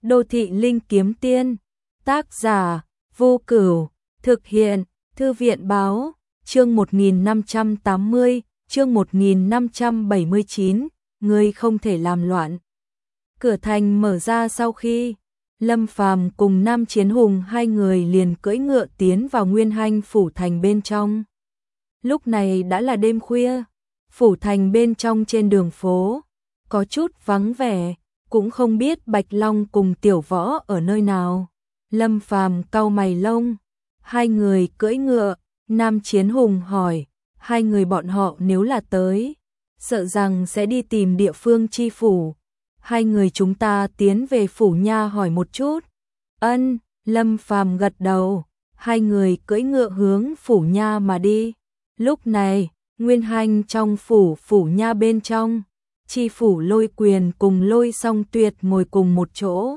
Đô thị linh kiếm tiên, tác giả, Vô Cửu, thực hiện, Thư viện báo, chương 1580, chương 1579, ngươi không thể làm loạn. Cửa thành mở ra sau khi Lâm Phàm cùng Nam Chiến Hùng hai người liền cưỡi ngựa tiến vào Nguyên Hanh phủ thành bên trong. Lúc này đã là đêm khuya, phủ thành bên trong trên đường phố có chút vắng vẻ, cũng không biết Bạch Long cùng Tiểu Võ ở nơi nào. Lâm Phàm cau mày lông, hai người cưỡi ngựa, Nam Chiến Hùng hỏi, hai người bọn họ nếu là tới, sợ rằng sẽ đi tìm địa phương chi phủ. Hai người chúng ta tiến về phủ nha hỏi một chút. Ân, Lâm Phàm gật đầu, hai người cưỡi ngựa hướng phủ nha mà đi. Lúc này, Nguyên Hanh trong phủ nha bên trong, chi phủ Lôi Quyền cùng Lôi Song Tuyệt ngồi cùng một chỗ.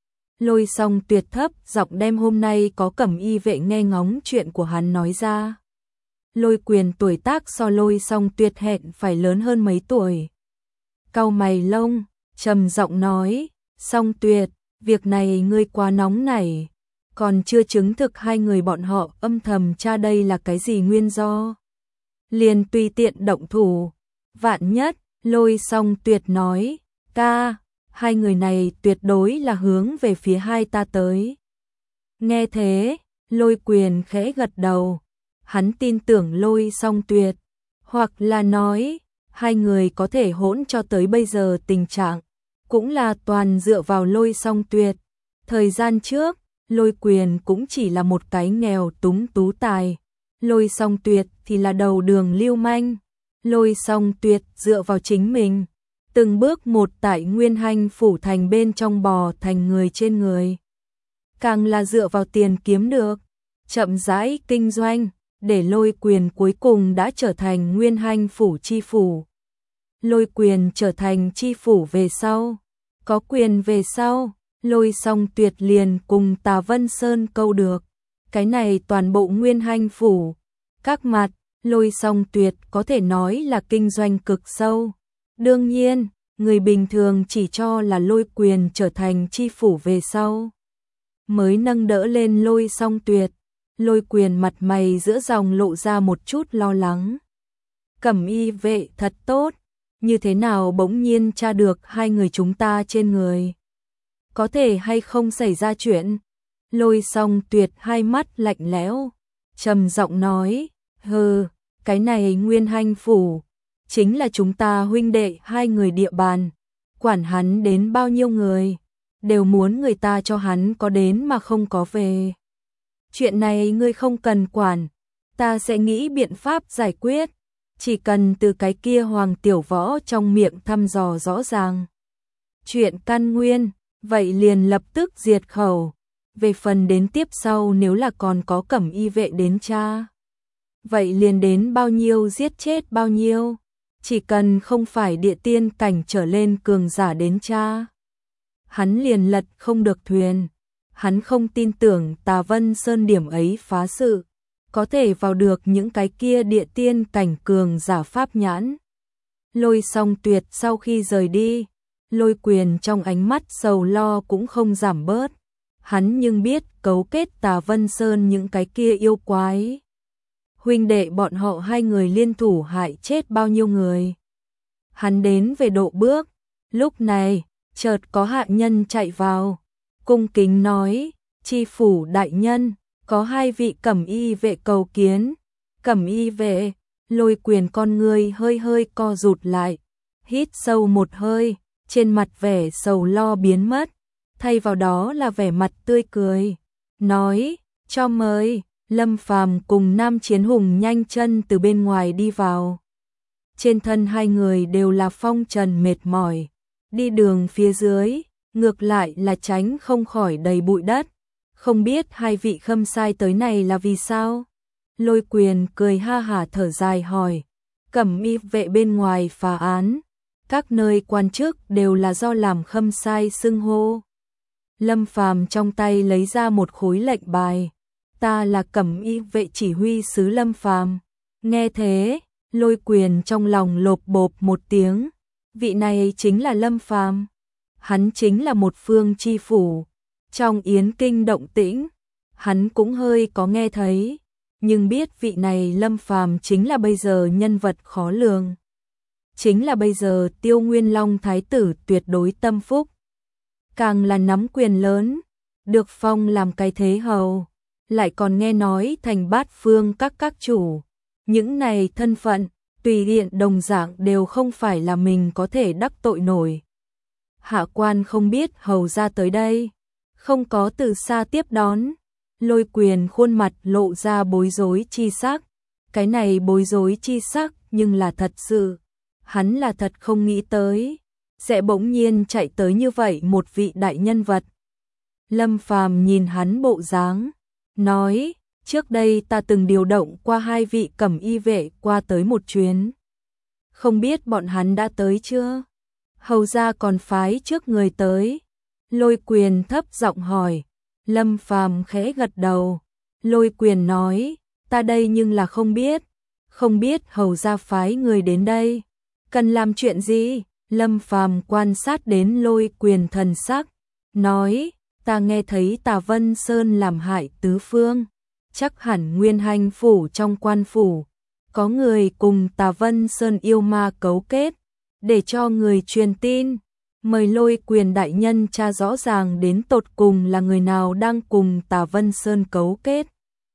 Lôi Song Tuyệt thấp giọng đem hôm nay có cẩm y vệ nghe ngóng chuyện của hắn nói ra. Lôi Quyền tuổi tác so Lôi Song Tuyệt hẹn phải lớn hơn mấy tuổi. Cau mày lông, trầm giọng nói, Song Tuyệt, việc này ngươi quá nóng nảy, còn chưa chứng thực hai người bọn họ âm thầm tra đây là cái gì nguyên do. Liền tùy tiện động thủ, vạn nhất, Lôi Song Tuyệt nói, ca, hai người này tuyệt đối là hướng về phía hai ta tới. Nghe thế, Lôi Quyền khẽ gật đầu, hắn tin tưởng Lôi Song Tuyệt, hoặc là nói, hai người có thể hỗn cho tới bây giờ tình trạng, cũng là toàn dựa vào Lôi Song Tuyệt. Thời gian trước, Lôi Quyền cũng chỉ là một cái nghèo túng tú tài, Lôi Song Tuyệt thì là đầu đường lưu manh. Lôi Song Tuyệt dựa vào chính mình, từng bước một tại Nguyên Hanh phủ thành bên trong bò thành người trên người. Càng là dựa vào tiền kiếm được, chậm rãi kinh doanh, để Lôi Quyền cuối cùng đã trở thành Nguyên Hanh phủ chi phủ. Lôi Quyền trở thành chi phủ về sau, có quyền về sau, Lôi Song Tuyệt liền cùng Tà Vân Sơn câu được. Cái này toàn bộ Nguyên Hanh phủ, các mặt, Lôi Song Tuyệt có thể nói là kinh doanh cực sâu. Đương nhiên, người bình thường chỉ cho là Lôi Quyền trở thành chi phủ về sau mới nâng đỡ lên Lôi Song Tuyệt. Lôi Quyền mặt mày giữa dòng lộ ra một chút lo lắng. Cẩm y vệ thật tốt, như thế nào bỗng nhiên tra được hai người chúng ta trên người? Có thể hay không xảy ra chuyện? Lôi Song Tuyệt hai mắt lạnh lẽo, trầm giọng nói, hừ, cái này Nguyên Hanh phủ, chính là chúng ta huynh đệ hai người địa bàn, quản hắn đến bao nhiêu người, đều muốn người ta cho hắn có đến mà không có về. Chuyện này ngươi không cần quản, ta sẽ nghĩ biện pháp giải quyết, chỉ cần từ cái kia Hoàng Tiểu Võ trong miệng thăm dò rõ ràng chuyện căn nguyên, vậy liền lập tức diệt khẩu. Về phần đến tiếp sau nếu là còn có cẩm y vệ đến tra, vậy liền đến bao nhiêu giết chết bao nhiêu, chỉ cần không phải địa tiên cảnh trở lên cường giả đến tra, hắn liền lật không được thuyền. Hắn không tin tưởng Tà Vân Sơn điểm ấy phá sự, có thể vào được những cái kia địa tiên cảnh cường giả pháp nhãn. Lôi Song Tuyệt sau khi rời đi, Lôi Quyền trong ánh mắt sầu lo cũng không giảm bớt. Hắn nhưng biết cấu kết Tà Vân Sơn những cái kia yêu quái. Huynh đệ bọn họ hai người liên thủ hại chết bao nhiêu người. Hắn đến về độ bước, lúc này, chợt có hạ nhân chạy vào, cung kính nói, chi phủ đại nhân, có hai vị cẩm y vệ cầu kiến. Cẩm y vệ, Lôi Quyền con người hơi hơi co rụt lại, hít sâu một hơi, trên mặt vẻ sầu lo biến mất, thay vào đó là vẻ mặt tươi cười, nói, cho mời. Lâm Phàm cùng Nam Chiến Hùng nhanh chân từ bên ngoài đi vào. Trên thân hai người đều là phong trần mệt mỏi, đi đường phía dưới, ngược lại là tránh không khỏi đầy bụi đất. Không biết hai vị khâm sai tới này là vì sao? Lôi Quyền cười ha hả thở dài hỏi, cẩm y vệ bên ngoài phá án, các nơi quan chức đều là do làm khâm sai xưng hô. Lâm Phàm trong tay lấy ra một khối lệnh bài, ta là cẩm y vệ chỉ huy sứ Lâm Phàm. Nghe thế, Lôi Quyền trong lòng lộp bộp một tiếng, vị này chính là Lâm Phàm. hắn chính là một phương chi phủ. Trong Yến Kinh động tĩnh, hắn cũng hơi có nghe thấy, nhưng biết vị này Lâm Phàm chính là bây giờ nhân vật khó lường. Chính là bây giờ Tiêu Nguyên Long thái tử tuyệt đối tâm phúc. Càng là nắm quyền lớn, được phong làm cái thế hầu, lại còn nghe nói thành bát phương các chủ. Những này thân phận, tùy tiện đồng dạng đều không phải là mình có thể đắc tội nổi. Hạ quan không biết hầu ra tới đây, không có từ xa tiếp đón. Lôi Quyền khuôn mặt lộ ra bối rối chi sắc. Cái này bối rối chi sắc nhưng là thật sự. Hắn là thật không nghĩ tới sẽ bỗng nhiên chạy tới như vậy một vị đại nhân vật. Lâm Phàm nhìn hắn bộ dáng, nói, trước đây ta từng điều động qua 2 vị cẩm y vệ qua tới một chuyến. Không biết bọn hắn đã tới chưa? Hầu ra còn phái trước người tới. Lôi Quyền thấp giọng hỏi. Lâm Phàm khẽ gật đầu. Lôi Quyền nói, ta đây nhưng là không biết hầu ra phái người đến đây cần làm chuyện gì? Lâm Phàm quan sát đến Lôi Quyền thần sắc, nói, ta nghe thấy Tà Vân Sơn làm hại tứ phương, chắc hẳn Nguyên Hành phủ trong quan phủ có người cùng Tà Vân Sơn yêu ma cấu kết, để cho người truyền tin, mời Lôi Quyền đại nhân tra rõ ràng đến tột cùng là người nào đang cùng Tà Vân Sơn cấu kết.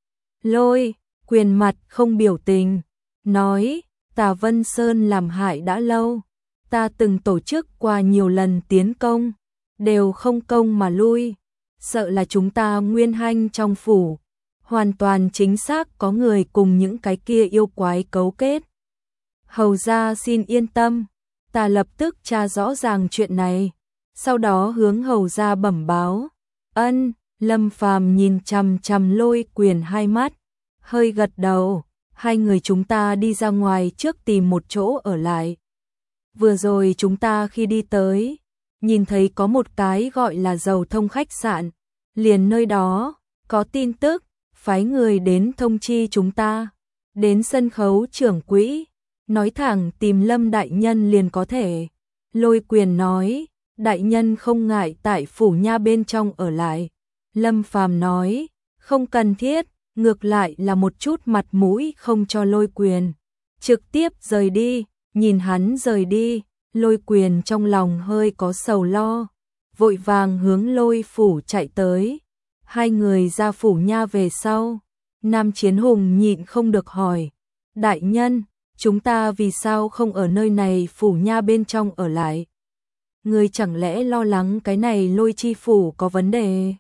Lôi Quyền mặt không biểu tình, nói, Tà Vân Sơn làm hại đã lâu, ta từng tổ chức qua nhiều lần tiến công, đều không công mà lui, sợ là chúng ta Nguyên Hành trong phủ, hoàn toàn chính xác có người cùng những cái kia yêu quái cấu kết. Hầu ra xin yên tâm, ta lập tức tra rõ ràng chuyện này, sau đó hướng hầu ra bẩm báo. Ân. Lâm Phàm nhìn chằm chằm Lôi Quyền hai mắt, hơi gật đầu. Hai người chúng ta đi ra ngoài trước tìm một chỗ ở lại. Vừa rồi chúng ta khi đi tới, nhìn thấy có một cái gọi là Dầu Thông khách sạn, liền nơi đó có tin tức, phái người đến thông chi chúng ta. Đến sân khấu trưởng quỹ, nói thẳng tìm Lâm đại nhân liền có thể. Lôi Quyền nói, đại nhân không ngại tại phủ nha bên trong ở lại. Lâm Phàm nói, không cần thiết, ngược lại là một chút mặt mũi không cho Lôi Quyền. Trực tiếp rời đi, nhìn hắn rời đi, Lôi Quyền trong lòng hơi có sầu lo, vội vàng hướng Lôi phủ chạy tới. Hai người ra phủ nha về sau, Nam Chiến Hùng nhịn không được hỏi, đại nhân, chúng ta vì sao không ở nơi này phủ nha bên trong ở lại? Người chẳng lẽ lo lắng cái này Lôi chi phủ có vấn đề?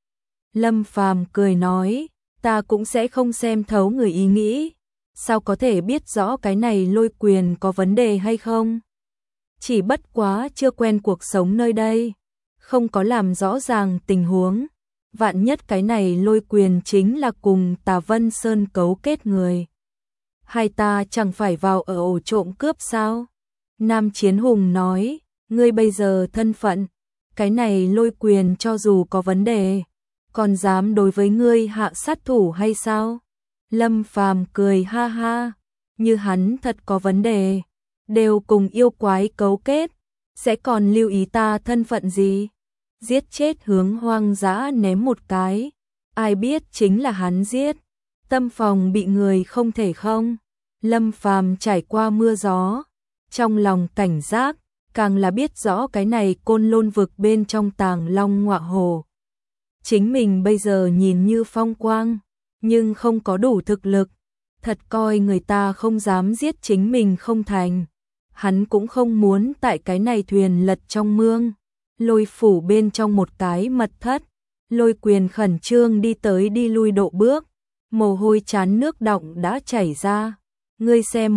Lâm Phàm cười nói, ta cũng sẽ không xem thấu người ý nghĩ, sao có thể biết rõ cái này Lôi Quyền có vấn đề hay không? Chỉ bất quá chưa quen cuộc sống nơi đây, không có làm rõ ràng tình huống, vạn nhất cái này Lôi Quyền chính là cùng Tà Vân Sơn cấu kết người. Hai ta chẳng phải vào ở ổ trộm cướp sao? Nam Chiến Hùng nói, ngươi bây giờ thân phận, cái này Lôi Quyền cho dù có vấn đề, còn dám đối với ngươi hạ sát thủ hay sao? Lâm Phàm cười ha ha, như hắn thật có vấn đề, đều cùng yêu quái cấu kết, sẽ còn lưu ý ta thân phận gì? Giết chết hướng hoang dã ném một cái, ai biết chính là hắn giết, tâm phòng bị người không thể không. Lâm Phàm trải qua mưa gió, trong lòng cảnh giác, càng là biết rõ cái này Côn Lôn vực bên trong Tàng Long Ngọa Hồ. Chính mình bây giờ nhìn như phong quang, nhưng không có đủ thực lực, thật coi người ta không dám giết chính mình không thành. Hắn cũng không muốn tại cái này thuyền lật trong mương. Lôi phủ bên trong một cái mật thất, Lôi Quyền khẩn trương đi tới đi lui độ bước, mồ hôi chán nước đọng đã chảy ra. Ngươi xem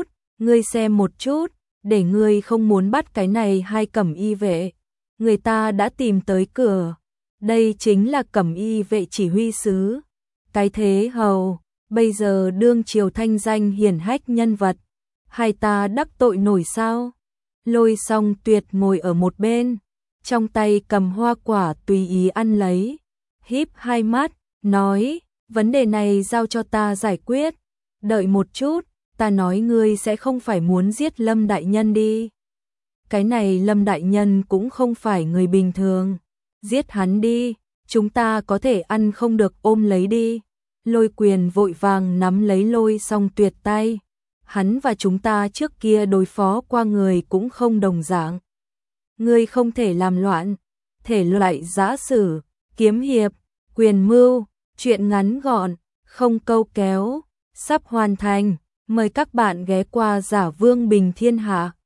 một chút, để ngươi không muốn bắt cái này hai cẩm y vệ. Người ta đã tìm tới cửa, đây chính là cẩm y vệ chỉ huy sứ. Cái thế hầu, bây giờ đương triều thanh danh hiển hách nhân vật, hai ta đắc tội nổi sao? Lôi Song Tuyệt ngồi ở một bên, trong tay cầm hoa quả tùy ý ăn lấy, híp hai mắt, nói, vấn đề này giao cho ta giải quyết, đợi một chút, ta nói ngươi sẽ không phải muốn giết Lâm đại nhân đi. cái này Lâm đại nhân cũng không phải người bình thường. Giết hắn đi, chúng ta có thể ăn không được ôm lấy đi. Lôi Quyền vội vàng nắm lấy Lôi Song Tuyệt tay. Hắn và chúng ta trước kia đối phó qua người cũng không đồng dạng. Ngươi không thể làm loạn, thể loại giã sử, kiếm hiệp, quyền mưu, truyện ngắn gọn, không câu kéo, sắp hoàn thành. Mời các bạn ghé qua Giả Vương Bình Thiên Hạ.